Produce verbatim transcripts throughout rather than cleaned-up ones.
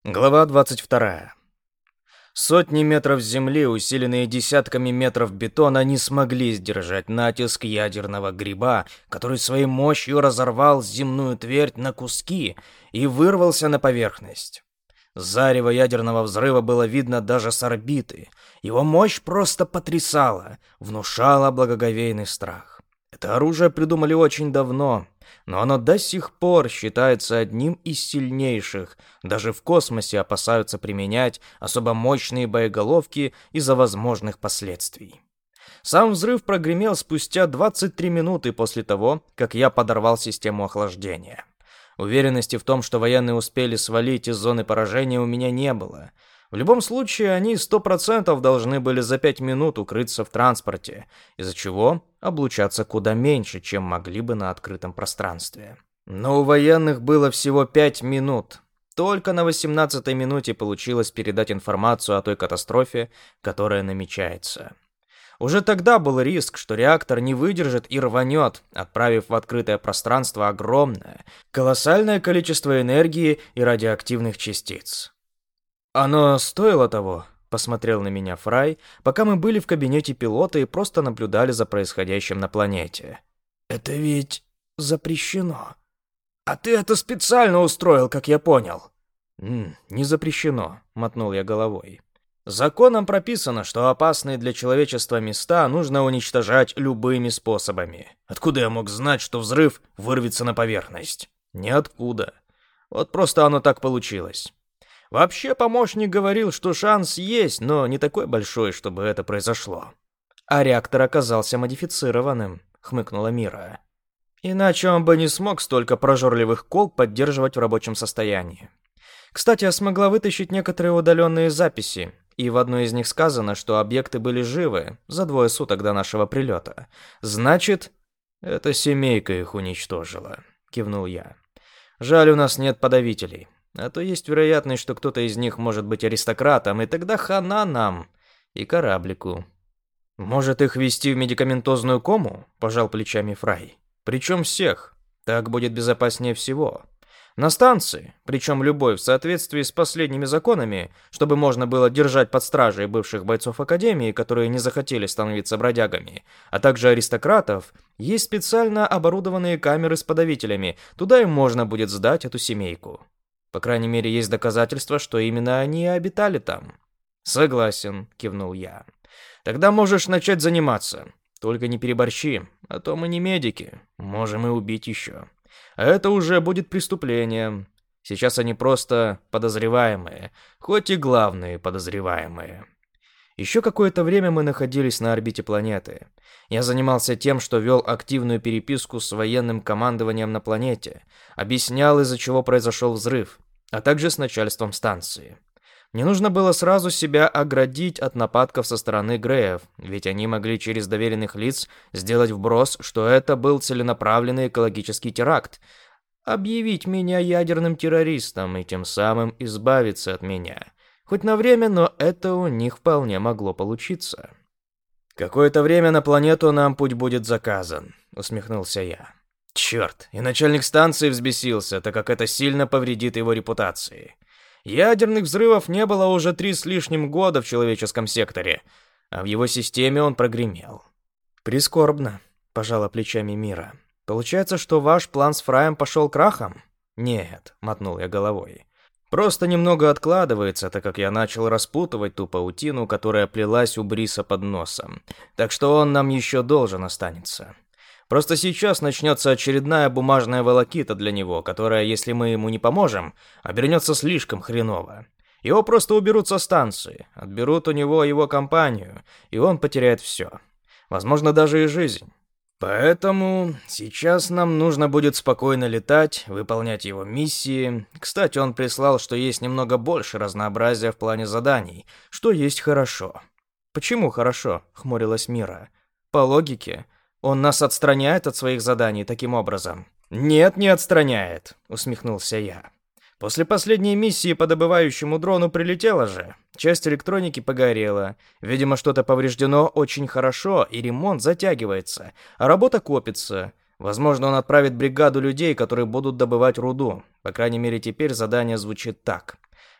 Глава двадцать вторая. Сотни метров земли, усиленные десятками метров бетона, не смогли сдержать натиск ядерного гриба, который своей мощью разорвал земную твердь на куски и вырвался на поверхность. Зарево ядерного взрыва было видно даже с орбиты. Его мощь просто потрясала, внушала благоговейный страх. Это оружие придумали очень давно, но оно до сих пор считается одним из сильнейших. Даже в космосе опасаются применять особо мощные боеголовки из-за возможных последствий. Сам взрыв прогремел спустя двадцать три минуты после того, как я подорвал систему охлаждения. Уверенности в том, что военные успели свалить из зоны поражения, у меня не было. В любом случае, они сто процентов должны были за пять минут укрыться в транспорте, из-за чего облучаться куда меньше, чем могли бы на открытом пространстве. Но у военных было всего пять минут. Только на восемнадцатой минуте получилось передать информацию о той катастрофе, которая намечается. Уже тогда был риск, что реактор не выдержит и рванет, отправив в открытое пространство огромное, колоссальное количество энергии и радиоактивных частиц. «Оно стоило того?» — посмотрел на меня Фрай, пока мы были в кабинете пилота и просто наблюдали за происходящим на планете. «Это ведь запрещено. А ты это специально устроил, как я понял». «М, «Не запрещено», — мотнул я головой. «Законом прописано, что опасные для человечества места нужно уничтожать любыми способами. Откуда я мог знать, что взрыв вырвется на поверхность? Ниоткуда. Вот просто оно так получилось». Вообще, помощник говорил, что шанс есть, но не такой большой, чтобы это произошло. А реактор оказался модифицированным, хмыкнула Мира. Иначе он бы не смог столько прожорливых колб поддерживать в рабочем состоянии. Кстати, я смогла вытащить некоторые удаленные записи, и в одной из них сказано, что объекты были живы за двое суток до нашего прилета. Значит, эта семейка их уничтожила, кивнул я. Жаль, у нас нет подавителей. А то есть вероятность, что кто-то из них может быть аристократом, и тогда хана нам и кораблику. Может, их ввести в медикаментозную кому? Пожал плечами Фрай. Причем всех. Так будет безопаснее всего. На станции, причем любой в соответствии с последними законами, чтобы можно было держать под стражей бывших бойцов Академии, которые не захотели становиться бродягами, а также аристократов, есть специально оборудованные камеры с подавителями. Туда им можно будет сдать эту семейку. По крайней мере, есть доказательства, что именно они и обитали там. Согласен, кивнул я. Тогда можешь начать заниматься. Только не переборщи, а то мы не медики. Можем и убить еще. А это уже будет преступлением. Сейчас они просто подозреваемые, хоть и главные подозреваемые. Еще какое-то время мы находились на орбите планеты. Я занимался тем, что вел активную переписку с военным командованием на планете, объяснял, из-за чего произошел взрыв, а также с начальством станции. Мне нужно было сразу себя оградить от нападков со стороны Греев, ведь они могли через доверенных лиц сделать вброс, что это был целенаправленный экологический теракт, объявить меня ядерным террористом и тем самым избавиться от меня. Хоть на время, но это у них вполне могло получиться. «Какое-то время на планету нам путь будет заказан», — усмехнулся я. «Черт, и начальник станции взбесился, так как это сильно повредит его репутации. Ядерных взрывов не было уже три с лишним года в человеческом секторе, а в его системе он прогремел». «Прискорбно», — пожала плечами Мира. «Получается, что ваш план с Фраем пошел крахом?» «Нет», — мотнул я головой. Просто немного откладывается, так как я начал распутывать ту паутину, которая плелась у Бриса под носом. Так что он нам еще должен останется. Просто сейчас начнется очередная бумажная волокита для него, которая, если мы ему не поможем, обернется слишком хреново. Его просто уберут со станции, отберут у него его компанию, и он потеряет все. Возможно, даже и жизнь. Поэтому сейчас нам нужно будет спокойно летать, выполнять его миссии. Кстати, он прислал, что есть немного больше разнообразия в плане заданий, что есть хорошо. «Почему хорошо?» — хмурилась Мира. «По логике, он нас отстраняет от своих заданий таким образом». «Нет, не отстраняет», — усмехнулся я. После последней миссии по добывающему дрону прилетела же. Часть электроники погорела. Видимо, что-то повреждено очень хорошо, и ремонт затягивается, а работа копится. Возможно, он отправит бригаду людей, которые будут добывать руду. По крайней мере, теперь задание звучит так.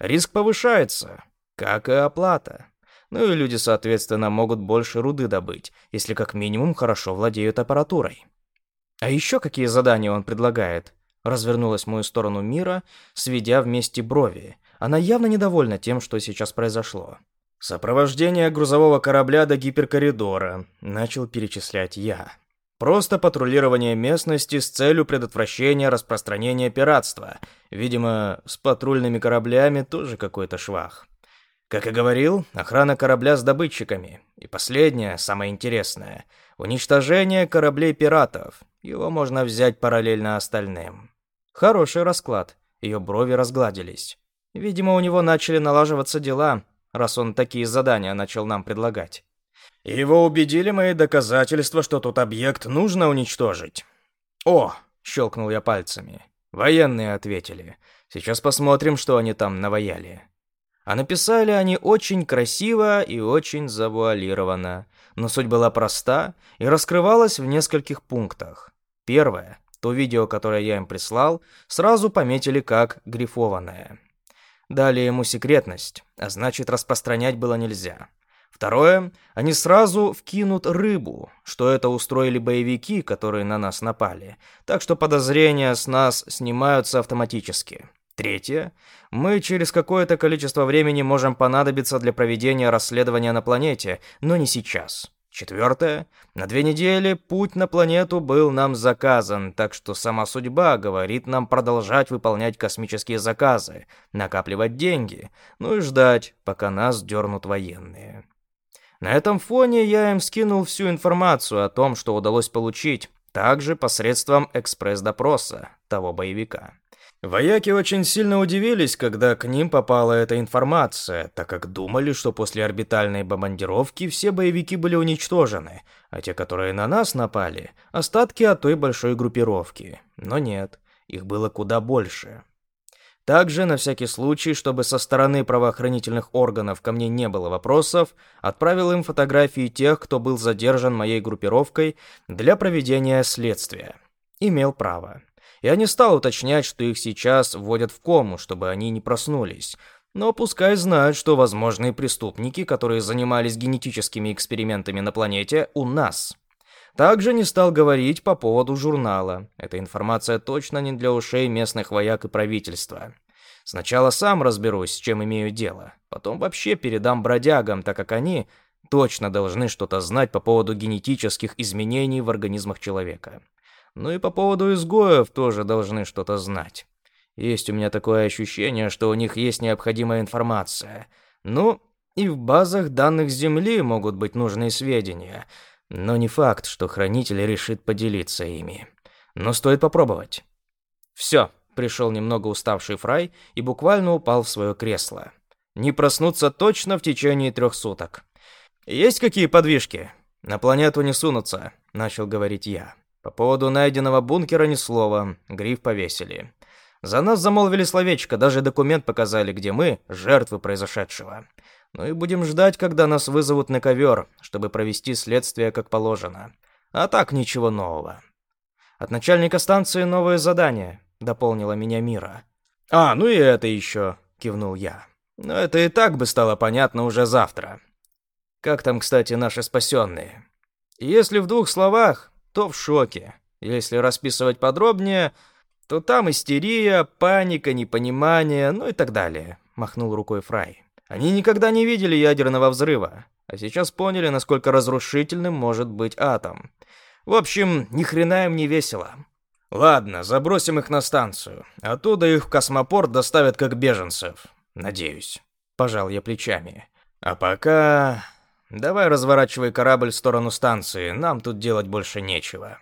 Риск повышается, как и оплата. Ну и люди, соответственно, могут больше руды добыть, если как минимум хорошо владеют аппаратурой. А еще какие задания он предлагает? Развернулась в мою сторону Мира, сведя вместе брови. Она явно недовольна тем, что сейчас произошло. «Сопровождение грузового корабля до гиперкоридора», — начал перечислять я. «Просто патрулирование местности с целью предотвращения распространения пиратства. Видимо, с патрульными кораблями тоже какой-то швах. Как и говорил, охрана корабля с добытчиками. И последнее, самое интересное — уничтожение кораблей пиратов. Его можно взять параллельно остальным». Хороший расклад. Ее брови разгладились. Видимо, у него начали налаживаться дела, раз он такие задания начал нам предлагать. Его убедили мои доказательства, что тот объект нужно уничтожить. «О!» — щелкнул я пальцами. Военные ответили. Сейчас посмотрим, что они там наваяли. А написали они очень красиво и очень завуалированно. Но суть была проста и раскрывалась в нескольких пунктах. Первое. То видео, которое я им прислал, сразу пометили как грифованное. Дали ему секретность, а значит, распространять было нельзя. Второе, они сразу вкинут рыбу, что это устроили боевики, которые на нас напали, так что подозрения с нас снимаются автоматически. Третье, мы через какое-то количество времени можем понадобиться для проведения расследования на планете, но не сейчас. Четвертое, на две недели путь на планету был нам заказан, так что сама судьба говорит нам продолжать выполнять космические заказы, накапливать деньги, ну и ждать, пока нас дернут военные. На этом фоне я им скинул всю информацию о том, что удалось получить, также посредством экспресс-допроса того боевика. Вояки очень сильно удивились, когда к ним попала эта информация, так как думали, что после орбитальной бомбардировки все боевики были уничтожены, а те, которые на нас напали, остатки от той большой группировки. Но нет, их было куда больше. Также, на всякий случай, чтобы со стороны правоохранительных органов ко мне не было вопросов, отправил им фотографии тех, кто был задержан моей группировкой для проведения следствия. Имел право. Я не стал уточнять, что их сейчас вводят в кому, чтобы они не проснулись. Но пускай знают, что возможные преступники, которые занимались генетическими экспериментами на планете, у нас. Также не стал говорить по поводу журнала. Эта информация точно не для ушей местных вояк и правительства. Сначала сам разберусь, с чем имею дело. Потом вообще передам бродягам, так как они точно должны что-то знать по поводу генетических изменений в организмах человека. Ну и по поводу изгоев тоже должны что-то знать. Есть у меня такое ощущение, что у них есть необходимая информация. Ну, и в базах данных Земли могут быть нужные сведения. Но не факт, что хранитель решит поделиться ими. Но стоит попробовать. Все, пришел немного уставший Фрай и буквально упал в свое кресло. Не проснуться точно в течение трех суток. «Есть какие подвижки?» «На планету не сунутся», — начал говорить я. По поводу найденного бункера ни слова, гриф повесили. За нас замолвили словечко, даже документ показали, где мы — жертвы произошедшего. Ну и будем ждать, когда нас вызовут на ковер, чтобы провести следствие как положено. А так ничего нового. От начальника станции новое задание, дополнила меня Мира. А, ну и это еще, кивнул я. Но это и так бы стало понятно уже завтра. Как там, кстати, наши спасенные? Если в двух словах, то в шоке. Если расписывать подробнее, то там истерия, паника, непонимание, ну и так далее, махнул рукой Фрай. Они никогда не видели ядерного взрыва, а сейчас поняли, насколько разрушительным может быть атом. В общем, ни хрена им не весело. Ладно, забросим их на станцию. Оттуда их в космопорт доставят как беженцев. Надеюсь. Пожал я плечами. А пока... Давай разворачивай корабль в сторону станции, нам тут делать больше нечего.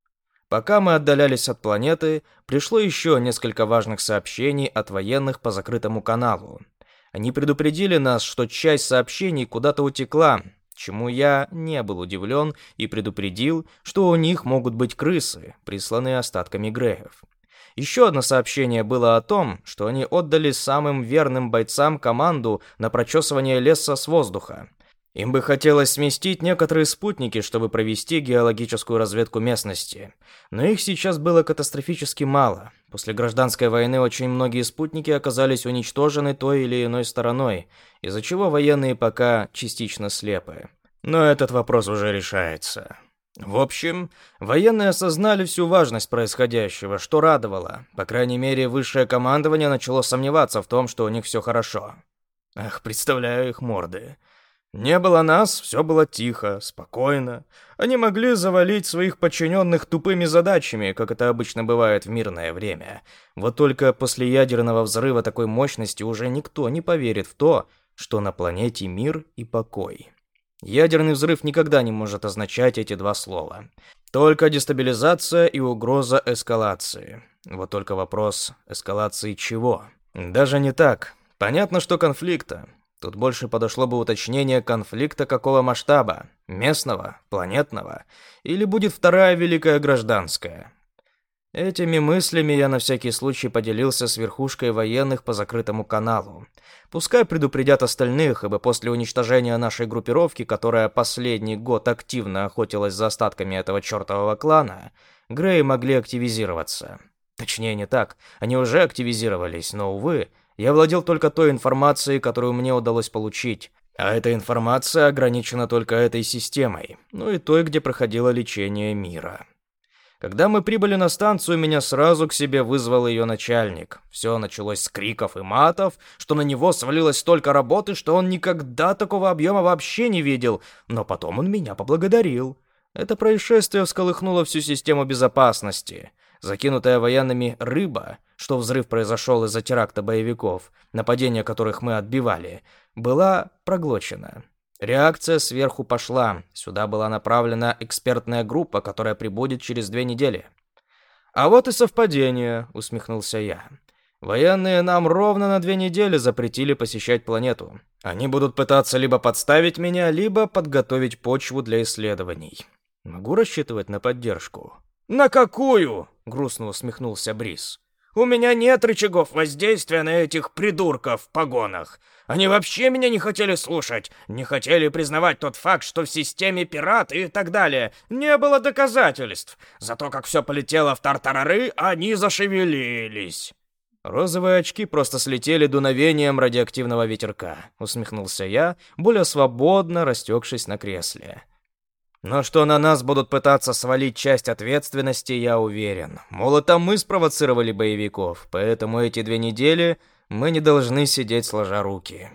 Пока мы отдалялись от планеты, пришло еще несколько важных сообщений от военных по закрытому каналу. Они предупредили нас, что часть сообщений куда-то утекла, чему я не был удивлен и предупредил, что у них могут быть крысы, присланные остатками Греев. Еще одно сообщение было о том, что они отдали самым верным бойцам команду на прочесывание леса с воздуха. Им бы хотелось сместить некоторые спутники, чтобы провести геологическую разведку местности. Но их сейчас было катастрофически мало. После гражданской войны очень многие спутники оказались уничтожены той или иной стороной, из-за чего военные пока частично слепы. Но этот вопрос уже решается. В общем, военные осознали всю важность происходящего, что радовало. По крайней мере, высшее командование начало сомневаться в том, что у них все хорошо. Ах, представляю их морды. Не было нас, все было тихо, спокойно. Они могли завалить своих подчиненных тупыми задачами, как это обычно бывает в мирное время. Вот только после ядерного взрыва такой мощности уже никто не поверит в то, что на планете мир и покой. Ядерный взрыв никогда не может означать эти два слова. Только дестабилизация и угроза эскалации. Вот только вопрос, эскалации чего? Даже не так. Понятно, что конфликта. Тут больше подошло бы уточнение конфликта какого масштаба? Местного? Планетного? Или будет вторая Великая Гражданская? Этими мыслями я на всякий случай поделился с верхушкой военных по закрытому каналу. Пускай предупредят остальных, ибо после уничтожения нашей группировки, которая последний год активно охотилась за остатками этого чертового клана, Греи могли активизироваться. Точнее, не так. Они уже активизировались, но, увы, я владел только той информацией, которую мне удалось получить. А эта информация ограничена только этой системой, ну и той, где проходило лечение мира. Когда мы прибыли на станцию, меня сразу к себе вызвал ее начальник. Все началось с криков и матов, что на него свалилось столько работы, что он никогда такого объема вообще не видел, но потом он меня поблагодарил. Это происшествие всколыхнуло всю систему безопасности. Закинутая военными рыба, что взрыв произошел из-за теракта боевиков, нападения которых мы отбивали, была проглочена. Реакция сверху пошла. Сюда была направлена экспертная группа, которая прибудет через две недели. «А вот и совпадение», — усмехнулся я. «Военные нам ровно на две недели запретили посещать планету. Они будут пытаться либо подставить меня, либо подготовить почву для исследований. Могу рассчитывать на поддержку?» «На какую?» — грустно усмехнулся Брис. «У меня нет рычагов воздействия на этих придурков в погонах. Они вообще меня не хотели слушать, не хотели признавать тот факт, что в системе пираты и так далее. Не было доказательств. Зато как все полетело в тартарары, они зашевелились». «Розовые очки просто слетели дуновением радиоактивного ветерка», — усмехнулся я, более свободно растекшись на кресле. «Но что на нас будут пытаться свалить часть ответственности, я уверен. Мол, это мы спровоцировали боевиков, поэтому эти две недели мы не должны сидеть сложа руки».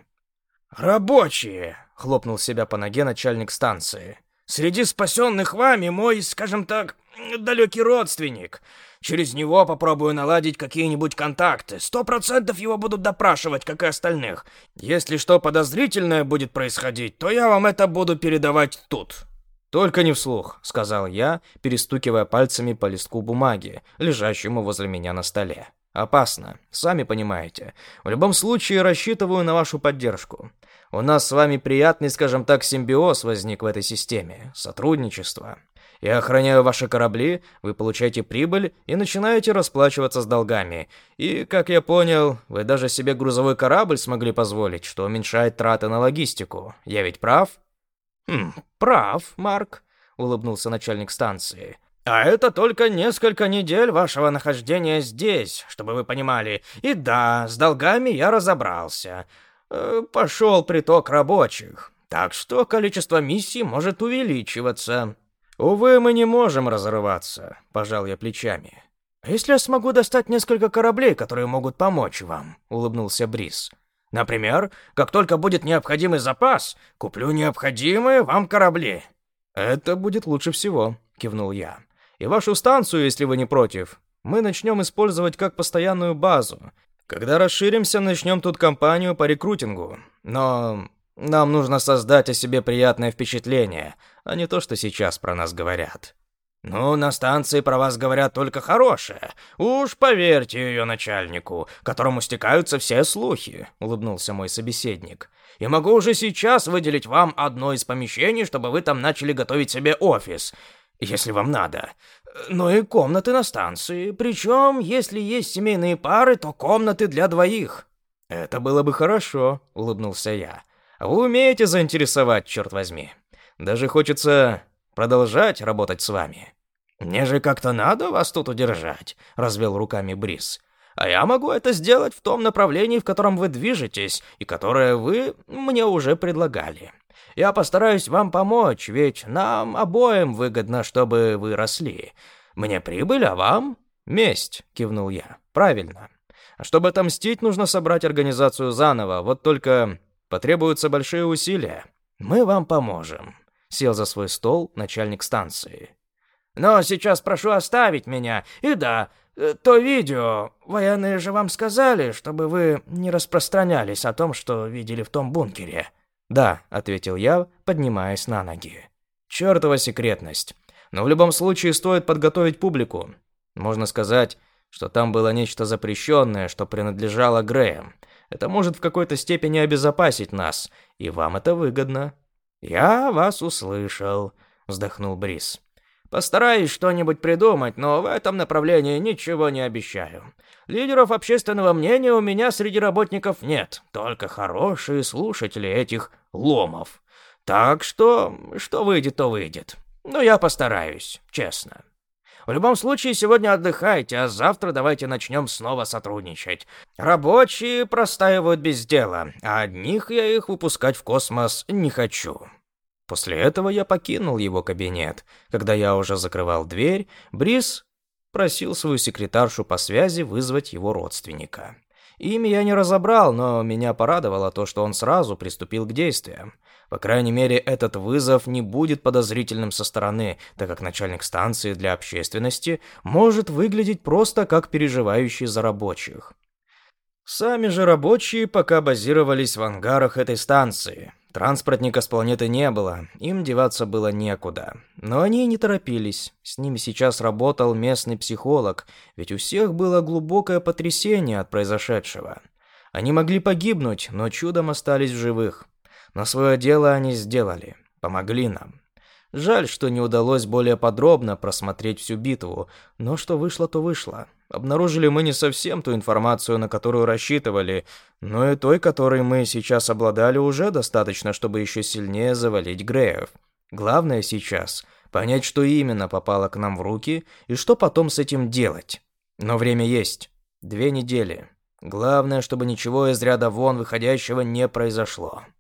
«Рабочие!» — хлопнул себя по ноге начальник станции. «Среди спасенных вами мой, скажем так, далекий родственник. Через него попробую наладить какие-нибудь контакты. Сто процентов его будут допрашивать, как и остальных. Если что подозрительное будет происходить, то я вам это буду передавать тут». «Только не вслух», — сказал я, перестукивая пальцами по листку бумаги, лежащему возле меня на столе. «Опасно, сами понимаете. В любом случае рассчитываю на вашу поддержку. У нас с вами приятный, скажем так, симбиоз возник в этой системе, сотрудничество. Я охраняю ваши корабли, вы получаете прибыль и начинаете расплачиваться с долгами. И, как я понял, вы даже себе грузовой корабль смогли позволить, что уменьшает траты на логистику. Я ведь прав?» «Хм, прав, Марк», — улыбнулся начальник станции. «А это только несколько недель вашего нахождения здесь, чтобы вы понимали. И да, с долгами я разобрался. Э, пошел приток рабочих, так что количество миссий может увеличиваться». «Увы, мы не можем разрываться», — пожал я плечами. «А если я смогу достать несколько кораблей, которые могут помочь вам?» — улыбнулся Брис. «Например, как только будет необходимый запас, куплю необходимые вам корабли». «Это будет лучше всего», — кивнул я. «И вашу станцию, если вы не против, мы начнем использовать как постоянную базу. Когда расширимся, начнем тут кампанию по рекрутингу. Но нам нужно создать о себе приятное впечатление, а не то, что сейчас про нас говорят». «Ну, на станции про вас говорят только хорошее. Уж поверьте ее начальнику, которому стекаются все слухи», — улыбнулся мой собеседник. «И могу уже сейчас выделить вам одно из помещений, чтобы вы там начали готовить себе офис, если вам надо. Ну и комнаты на станции. Причем, если есть семейные пары, то комнаты для двоих». «Это было бы хорошо», — улыбнулся я. А вы умеете заинтересовать, черт возьми. Даже хочется продолжать работать с вами». «Мне же как-то надо вас тут удержать», — развел руками Брис. «А я могу это сделать в том направлении, в котором вы движетесь, и которое вы мне уже предлагали. Я постараюсь вам помочь, ведь нам обоим выгодно, чтобы вы росли. Мне прибыль, а вам месть», — кивнул я. «Правильно. А чтобы отомстить, нужно собрать организацию заново, вот только потребуются большие усилия. Мы вам поможем», — сел за свой стол начальник станции. «Но сейчас прошу оставить меня. И да, то видео. Военные же вам сказали, чтобы вы не распространялись о том, что видели в том бункере». «Да», — ответил я, поднимаясь на ноги. «Чёртова секретность. Но в любом случае стоит подготовить публику. Можно сказать, что там было нечто запрещенное, что принадлежало Греям. Это может в какой-то степени обезопасить нас, и вам это выгодно». «Я вас услышал», — вздохнул Брис. «Постараюсь что-нибудь придумать, но в этом направлении ничего не обещаю. Лидеров общественного мнения у меня среди работников нет, только хорошие слушатели этих ломов. Так что, что выйдет, то выйдет. Но я постараюсь, честно. В любом случае, сегодня отдыхайте, а завтра давайте начнем снова сотрудничать. Рабочие простаивают без дела, а одних я их выпускать в космос не хочу». После этого я покинул его кабинет. Когда я уже закрывал дверь, Брис просил свою секретаршу по связи вызвать его родственника. Имя я не разобрал, но меня порадовало то, что он сразу приступил к действиям. По крайней мере, этот вызов не будет подозрительным со стороны, так как начальник станции для общественности может выглядеть просто как переживающий за рабочих. Сами же рабочие пока базировались в ангарах этой станции. Транспортника с планеты не было, им деваться было некуда. Но они не торопились. С ними сейчас работал местный психолог, ведь у всех было глубокое потрясение от произошедшего. Они могли погибнуть, но чудом остались в живых. Но свое дело они сделали, помогли нам. Жаль, что не удалось более подробно просмотреть всю битву, но что вышло, то вышло. Обнаружили мы не совсем ту информацию, на которую рассчитывали, но и той, которой мы сейчас обладали, уже достаточно, чтобы еще сильнее завалить Греев. Главное сейчас — понять, что именно попало к нам в руки и что потом с этим делать. Но время есть. Две недели. Главное, чтобы ничего из ряда вон выходящего не произошло.